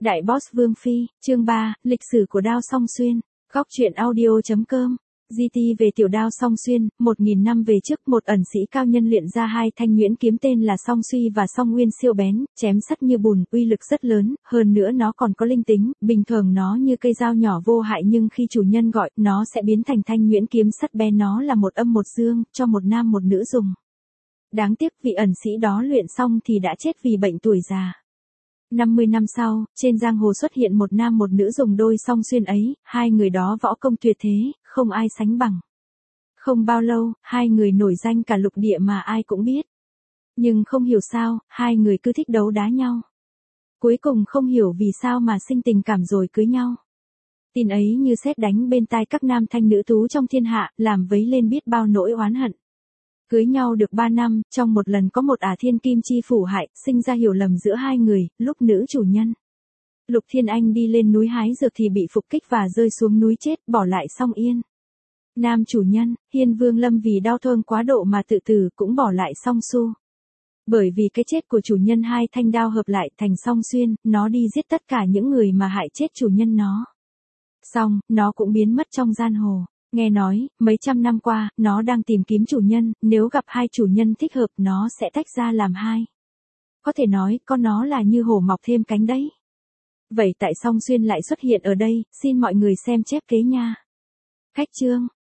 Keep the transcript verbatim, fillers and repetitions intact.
Đại Boss Vương Phi, chương ba, lịch sử của Đao Song Xuyên, góc truyện audio chấm com. giê tê về tiểu Đao Song Xuyên, một nghìn năm về trước, một ẩn sĩ cao nhân luyện ra hai thanh nhuyễn kiếm tên là Song Suy và Song Nguyên siêu bén, chém sắt như bùn, uy lực rất lớn, hơn nữa nó còn có linh tính, bình thường nó như cây dao nhỏ vô hại nhưng khi chủ nhân gọi, nó sẽ biến thành thanh nhuyễn kiếm sắt bén. Nó là một âm một dương, cho một nam một nữ dùng. Đáng tiếc vị ẩn sĩ đó luyện xong thì đã chết vì bệnh tuổi già. năm mươi năm sau, trên giang hồ xuất hiện một nam một nữ dùng đôi song xuyên ấy, hai người đó võ công tuyệt thế, không ai sánh bằng. Không bao lâu, hai người nổi danh cả lục địa mà ai cũng biết. Nhưng không hiểu sao, hai người cứ thích đấu đá nhau. Cuối cùng không hiểu vì sao mà sinh tình cảm rồi cưới nhau. Tin ấy như sét đánh bên tai các nam thanh nữ tú trong thiên hạ, làm vấy lên biết bao nỗi oán hận. Cưới nhau được ba năm, trong một lần có một ả thiên kim chi phủ hại, sinh ra hiểu lầm giữa hai người, lúc nữ chủ nhân Lục Thiên Anh đi lên núi hái dược thì bị phục kích và rơi xuống núi chết, bỏ lại Song Yên. Nam chủ nhân, Hiên Vương Lâm vì đau thương quá độ mà tự tử, cũng bỏ lại Song Su. Bởi vì cái chết của chủ nhân, hai thanh đao hợp lại thành Song Xuyên, nó đi giết tất cả những người mà hại chết chủ nhân nó. Xong, nó cũng biến mất trong giang hồ. Nghe nói, mấy trăm năm qua, nó đang tìm kiếm chủ nhân, nếu gặp hai chủ nhân thích hợp nó sẽ tách ra làm hai. Có thể nói, con nó là như hổ mọc thêm cánh đấy. Vậy tại Song Xuyên lại xuất hiện ở đây, xin mọi người xem chép kế nha. Khách chương.